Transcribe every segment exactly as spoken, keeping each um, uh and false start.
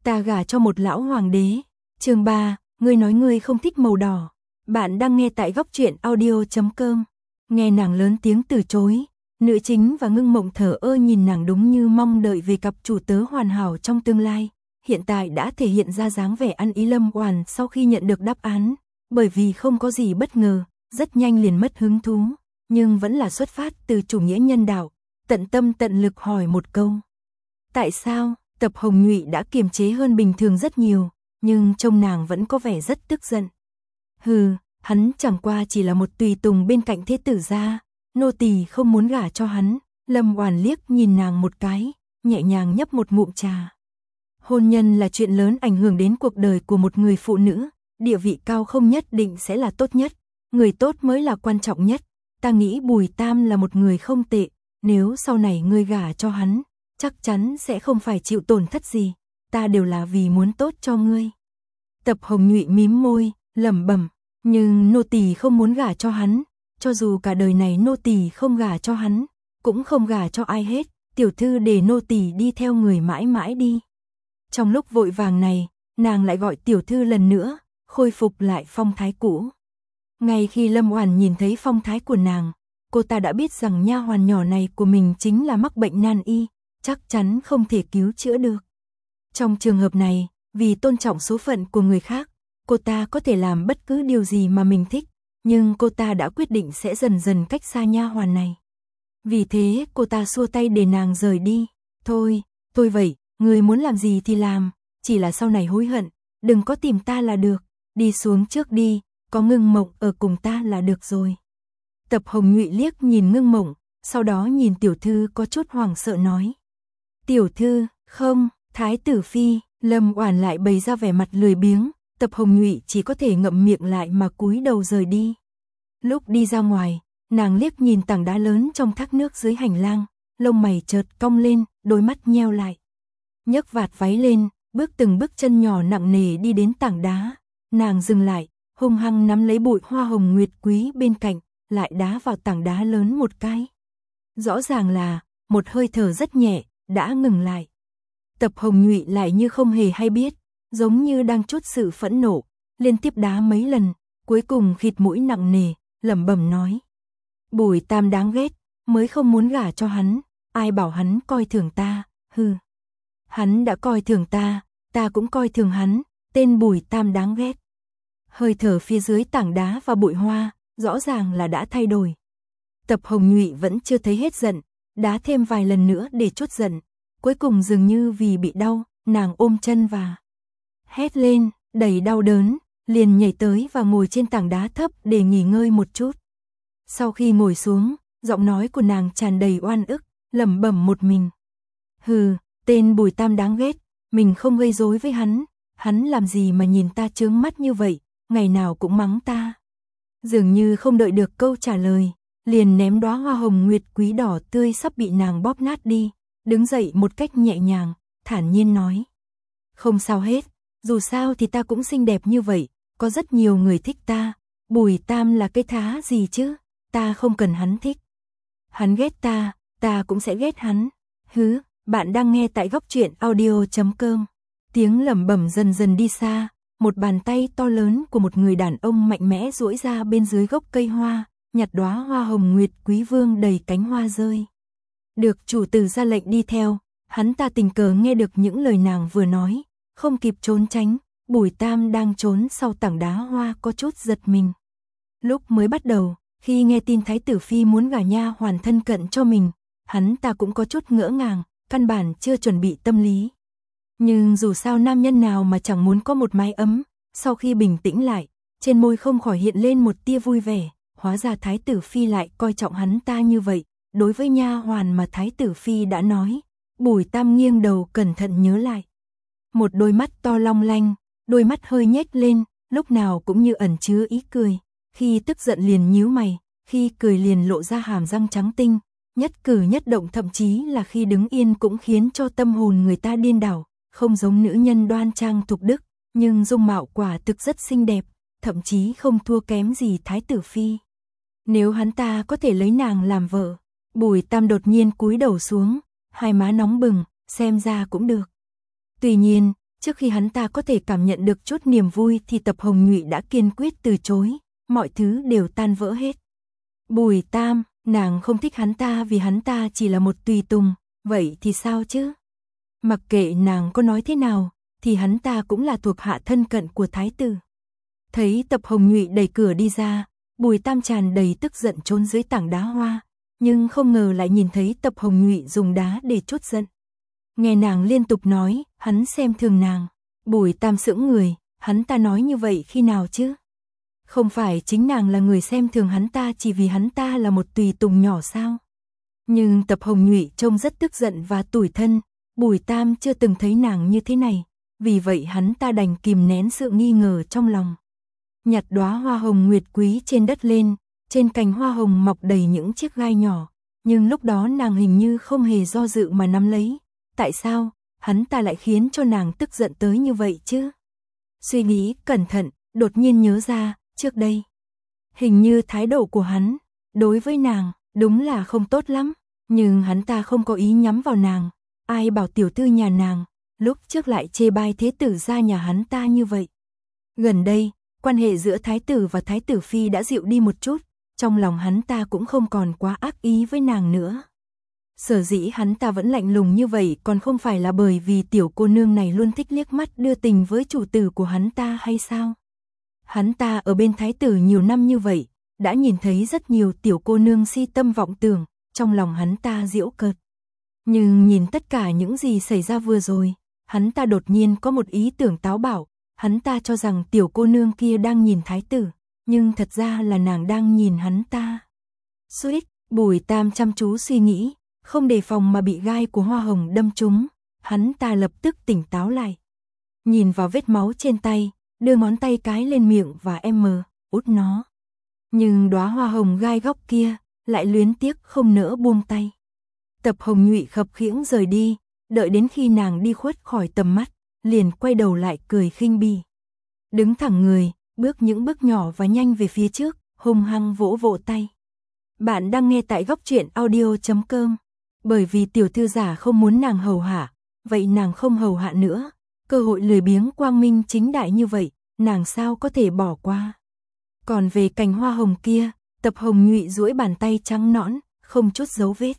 Ta gả cho một lão hoàng đế. Chương ba, ngươi nói ngươi không thích màu đỏ. Bạn đang nghe tại góc truyện audio chấm com. Nghe nàng lớn tiếng từ chối, nữ chính và Ngưng Mộng thở ơ nhìn nàng đúng như mong đợi về cặp chủ tớ hoàn hảo trong tương lai. Hiện tại đã thể hiện ra dáng vẻ ăn ý Lâm Oản sau khi nhận được đáp án, bởi vì không có gì bất ngờ, rất nhanh liền mất hứng thú, nhưng vẫn là xuất phát từ chủ nghĩa nhân đạo, tận tâm tận lực hỏi một câu. Tại sao? Tập Hồng Nhụy đã kiềm chế hơn bình thường rất nhiều, nhưng trông nàng vẫn có vẻ rất tức giận. Hừ, hắn chẳng qua chỉ là một tùy tùng bên cạnh thế tử gia, nô tỳ không muốn gả cho hắn. Lâm Oản liếc nhìn nàng một cái, nhẹ nhàng nhấp một ngụm trà. Hôn nhân là chuyện lớn ảnh hưởng đến cuộc đời của một người phụ nữ, địa vị cao không nhất định sẽ là tốt nhất, người tốt mới là quan trọng nhất. Ta nghĩ Bùi Tam là một người không tệ, nếu sau này ngươi gả cho hắn, chắc chắn sẽ không phải chịu tổn thất gì, ta đều là vì muốn tốt cho ngươi. Tập Hồng Nhụy mím môi, lẩm bẩm, nhưng nô tỳ không muốn gả cho hắn, cho dù cả đời này nô tỳ không gả cho hắn, cũng không gả cho ai hết, tiểu thư để nô tỳ đi theo người mãi mãi đi. Trong lúc vội vàng này, nàng lại gọi tiểu thư lần nữa, khôi phục lại phong thái cũ. Ngay khi Lâm Oản nhìn thấy phong thái của nàng, cô ta đã biết rằng nha hoàn nhỏ này của mình chính là mắc bệnh nan y, chắc chắn không thể cứu chữa được. Trong trường hợp này, vì tôn trọng số phận của người khác, cô ta có thể làm bất cứ điều gì mà mình thích, nhưng cô ta đã quyết định sẽ dần dần cách xa nha hoàn này. Vì thế cô ta xua tay để nàng rời đi. Thôi, thôi vậy, người muốn làm gì thì làm, chỉ là sau này hối hận, đừng có tìm ta là được, đi xuống trước đi, có Ngưng Mộng ở cùng ta là được rồi. Tập Hồng Nhụy liếc nhìn Ngưng Mộng, sau đó nhìn tiểu thư có chút hoảng sợ nói. Tiểu thư, không, thái tử phi. Lâm Oản lại bày ra vẻ mặt lười biếng, Tập Hồng Nhụy chỉ có thể ngậm miệng lại mà cúi đầu rời đi. Lúc đi ra ngoài, nàng liếc nhìn tảng đá lớn trong thác nước dưới hành lang, lông mày chợt cong lên, đôi mắt nheo lại. Nhấc vạt váy lên, bước từng bước chân nhỏ nặng nề đi đến tảng đá, nàng dừng lại, hung hăng nắm lấy bụi hoa hồng nguyệt quý bên cạnh, lại đá vào tảng đá lớn một cái. Rõ ràng là một hơi thở rất nhẹ đã ngừng lại. Tập Hồng Nhụy lại như không hề hay biết, giống như đang trút sự phẫn nộ, liên tiếp đá mấy lần, cuối cùng khịt mũi nặng nề, lẩm bẩm nói: Bùi Tam đáng ghét, mới không muốn gả cho hắn, ai bảo hắn coi thường ta, hừ. Hắn đã coi thường ta, ta cũng coi thường hắn, tên Bùi Tam đáng ghét. Hơi thở phía dưới tảng đá và bụi hoa, rõ ràng là đã thay đổi. Tập Hồng Nhụy vẫn chưa thấy hết giận, đá thêm vài lần nữa để trút giận. Cuối cùng dường như vì bị đau, nàng ôm chân và hét lên, đầy đau đớn, liền nhảy tới và ngồi trên tảng đá thấp để nghỉ ngơi một chút. Sau khi ngồi xuống, giọng nói của nàng tràn đầy oan ức, lẩm bẩm một mình. Hừ, tên Bùi Tam đáng ghét, mình không gây rối với hắn, hắn làm gì mà nhìn ta chướng mắt như vậy, ngày nào cũng mắng ta. Dường như không đợi được câu trả lời, liền ném đóa hoa hồng nguyệt quý đỏ tươi sắp bị nàng bóp nát đi. Đứng dậy một cách nhẹ nhàng, thản nhiên nói. Không sao hết, dù sao thì ta cũng xinh đẹp như vậy, có rất nhiều người thích ta, Bùi Tam là cái thá gì chứ, ta không cần hắn thích. Hắn ghét ta, ta cũng sẽ ghét hắn. Hứ, bạn đang nghe tại góc truyện audio chấm com. Tiếng lẩm bẩm dần dần đi xa, một bàn tay to lớn của một người đàn ông mạnh mẽ duỗi ra bên dưới gốc cây hoa, nhặt đóa hoa hồng nguyệt quý vương đầy cánh hoa rơi. Được chủ tử ra lệnh đi theo, hắn ta tình cờ nghe được những lời nàng vừa nói, không kịp trốn tránh, Bùi Tam đang trốn sau tảng đá hoa có chút giật mình. Lúc mới bắt đầu, khi nghe tin thái tử phi muốn gả nha hoàn thân cận cho mình, hắn ta cũng có chút ngỡ ngàng, căn bản chưa chuẩn bị tâm lý. Nhưng dù sao nam nhân nào mà chẳng muốn có một mái ấm, sau khi bình tĩnh lại, trên môi không khỏi hiện lên một tia vui vẻ, hóa ra thái tử phi lại coi trọng hắn ta như vậy. Đối với nha hoàn mà thái tử phi đã nói, Bùi Tam nghiêng đầu cẩn thận nhớ lại. Một đôi mắt to long lanh, đôi mắt hơi nhếch lên, lúc nào cũng như ẩn chứa ý cười, khi tức giận liền nhíu mày, khi cười liền lộ ra hàm răng trắng tinh, nhất cử nhất động thậm chí là khi đứng yên cũng khiến cho tâm hồn người ta điên đảo, không giống nữ nhân đoan trang thục đức, nhưng dung mạo quả thực rất xinh đẹp, thậm chí không thua kém gì thái tử phi. Nếu hắn ta có thể lấy nàng làm vợ, Bùi Tam đột nhiên cúi đầu xuống, hai má nóng bừng, xem ra cũng được. Tuy nhiên, Trước khi hắn ta có thể cảm nhận được chút niềm vui thì Tập Hồng Nhụy đã kiên quyết từ chối, mọi thứ đều tan vỡ hết. Bùi Tam, nàng không thích hắn ta vì hắn ta chỉ là một tùy tùng, vậy thì sao chứ? Mặc kệ nàng có nói thế nào, thì hắn ta cũng là thuộc hạ thân cận của thái tử. Thấy Tập Hồng Nhụy đẩy cửa đi ra, Bùi Tam tràn đầy tức giận trốn dưới tảng đá hoa, nhưng không ngờ lại nhìn thấy Tập Hồng Nhụy dùng đá để trút giận. Nghe nàng liên tục nói, hắn xem thường nàng. Bùi Tam sững người, hắn ta nói như vậy khi nào chứ? Không phải chính nàng là người xem thường hắn ta chỉ vì hắn ta là một tùy tùng nhỏ sao? Nhưng Tập Hồng Nhụy trông rất tức giận và tủi thân, Bùi Tam chưa từng thấy nàng như thế này, vì vậy hắn ta đành kìm nén sự nghi ngờ trong lòng. Nhặt đóa hoa hồng nguyệt quý trên đất lên, trên cành hoa hồng mọc đầy những chiếc gai nhỏ, nhưng lúc đó nàng hình như không hề do dự mà nắm lấy. Tại sao, hắn ta lại khiến cho nàng tức giận tới như vậy chứ? Suy nghĩ cẩn thận, đột nhiên nhớ ra, trước đây, hình như thái độ của hắn, đối với nàng, đúng là không tốt lắm, nhưng hắn ta không có ý nhắm vào nàng, ai bảo tiểu thư nhà nàng, lúc trước lại chê bai thế tử gia nhà hắn ta như vậy. Gần đây, quan hệ giữa thái tử và thái tử phi đã dịu đi một chút, trong lòng hắn ta cũng không còn quá ác ý với nàng nữa. Sở dĩ hắn ta vẫn lạnh lùng như vậy còn không phải là bởi vì tiểu cô nương này luôn thích liếc mắt đưa tình với chủ tử của hắn ta hay sao? Hắn ta ở bên thái tử nhiều năm như vậy, đã nhìn thấy rất nhiều tiểu cô nương si tâm vọng tưởng, trong lòng hắn ta giễu cợt. Nhưng nhìn tất cả những gì xảy ra vừa rồi, hắn ta đột nhiên có một ý tưởng táo bạo, hắn ta cho rằng tiểu cô nương kia đang nhìn thái tử, nhưng thật ra là nàng đang nhìn hắn ta. Suýt, Bùi Tam chăm chú suy nghĩ, không đề phòng mà bị gai của hoa hồng đâm trúng, hắn ta lập tức tỉnh táo lại. Nhìn vào vết máu trên tay, đưa ngón tay cái lên miệng và em mờ, út nó. Nhưng đóa hoa hồng gai góc kia, lại luyến tiếc không nỡ buông tay. Tập Hồng Nhụy khập khiễng rời đi, đợi đến khi nàng đi khuất khỏi tầm mắt, liền quay đầu lại cười khinh bỉ. Đứng thẳng người, bước những bước nhỏ và nhanh về phía trước, hung hăng vỗ vỗ tay. Bạn đang nghe tại góc truyện audio chấm com. Bởi vì tiểu thư giả không muốn nàng hầu hạ, vậy nàng không hầu hạ nữa. Cơ hội lười biếng quang minh chính đại như vậy, nàng sao có thể bỏ qua. Còn về cành hoa hồng kia, Tập Hồng Nhụy duỗi bàn tay trắng nõn, không chút dấu vết.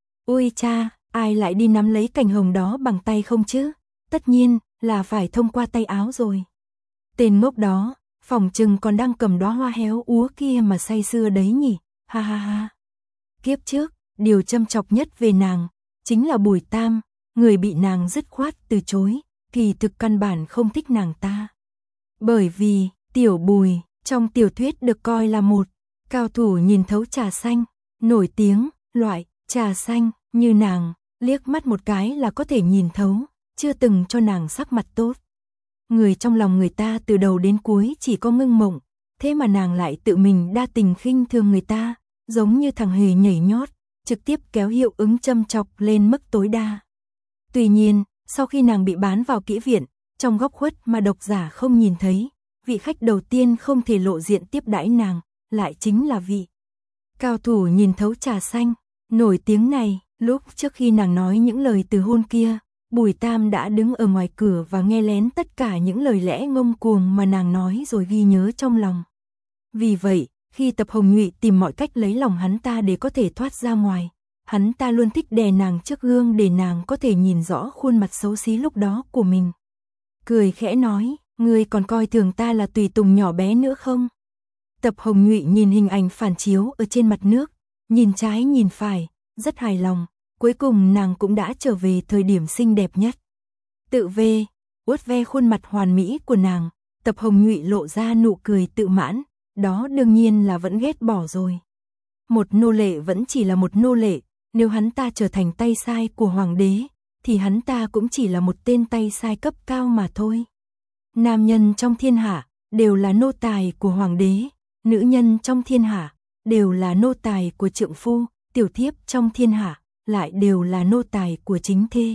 Ôi cha, ai lại đi nắm lấy cành hồng đó bằng tay không chứ? Tất nhiên là phải thông qua tay áo rồi. Tên ngốc đó, phỏng chừng còn đang cầm đóa hoa héo úa kia mà say sưa đấy nhỉ, ha ha ha. Kiếp trước, điều châm chọc nhất về nàng, chính là Bùi Tam, người bị nàng dứt khoát từ chối, kỳ thực căn bản không thích nàng ta. Bởi vì, tiểu Bùi, trong tiểu thuyết được coi là một cao thủ nhìn thấu trà xanh, nổi tiếng, loại trà xanh như nàng, liếc mắt một cái là có thể nhìn thấu, chưa từng cho nàng sắc mặt tốt. Người trong lòng người ta từ đầu đến cuối chỉ có Ngưng Mộng, thế mà nàng lại tự mình đa tình khinh thường người ta, giống như thằng hề nhảy nhót, trực tiếp kéo hiệu ứng châm chọc lên mức tối đa. Tuy nhiên, sau khi nàng bị bán vào kỹ viện, trong góc khuất mà độc giả không nhìn thấy, vị khách đầu tiên không thể lộ diện tiếp đãi nàng, lại chính là vị cao thủ nhìn thấu trà xanh, nổi tiếng này. Lúc trước khi nàng nói những lời từ hôn kia, Bùi Tam đã đứng ở ngoài cửa và nghe lén tất cả những lời lẽ ngông cuồng mà nàng nói rồi ghi nhớ trong lòng. Vì vậy, khi Tập Hồng Nhụy tìm mọi cách lấy lòng hắn ta để có thể thoát ra ngoài, hắn ta luôn thích đè nàng trước gương để nàng có thể nhìn rõ khuôn mặt xấu xí lúc đó của mình. Cười khẽ nói, ngươi còn coi thường ta là tùy tùng nhỏ bé nữa không? Tập Hồng Nhụy nhìn hình ảnh phản chiếu ở trên mặt nước, nhìn trái nhìn phải, rất hài lòng. Cuối cùng nàng cũng đã trở về thời điểm xinh đẹp nhất. Tự về, uất ve khuôn mặt hoàn mỹ của nàng, Tập Hồng Nhụy lộ ra nụ cười tự mãn, đó đương nhiên là vẫn ghét bỏ rồi. Một nô lệ vẫn chỉ là một nô lệ, nếu hắn ta trở thành tay sai của hoàng đế, thì hắn ta cũng chỉ là một tên tay sai cấp cao mà thôi. Nam nhân trong thiên hạ đều là nô tài của hoàng đế, nữ nhân trong thiên hạ đều là nô tài của trượng phu, tiểu thiếp trong thiên hạ lại đều là nô tài của chính thê.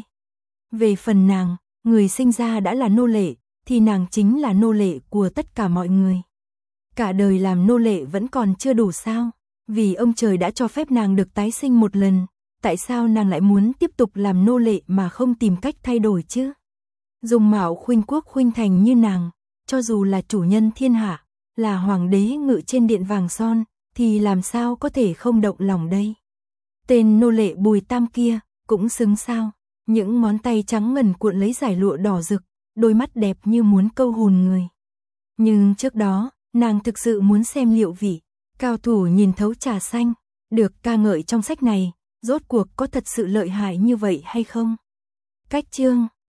Về phần nàng, người sinh ra đã là nô lệ, thì nàng chính là nô lệ của tất cả mọi người. Cả đời làm nô lệ vẫn còn chưa đủ sao? Vì ông trời đã cho phép nàng được tái sinh một lần, tại sao nàng lại muốn tiếp tục làm nô lệ mà không tìm cách thay đổi chứ? Dung mạo khuynh quốc khuynh thành như nàng, cho dù là chủ nhân thiên hạ, là hoàng đế ngự trên điện vàng son, thì làm sao có thể không động lòng đây. Tên nô lệ Bùi Tam kia, cũng xứng sao, những ngón tay trắng ngần cuộn lấy dải lụa đỏ rực, đôi mắt đẹp như muốn câu hồn người. Nhưng trước đó, nàng thực sự muốn xem liệu vị cao thủ nhìn thấu trà xanh, được ca ngợi trong sách này, rốt cuộc có thật sự lợi hại như vậy hay không? Cách chương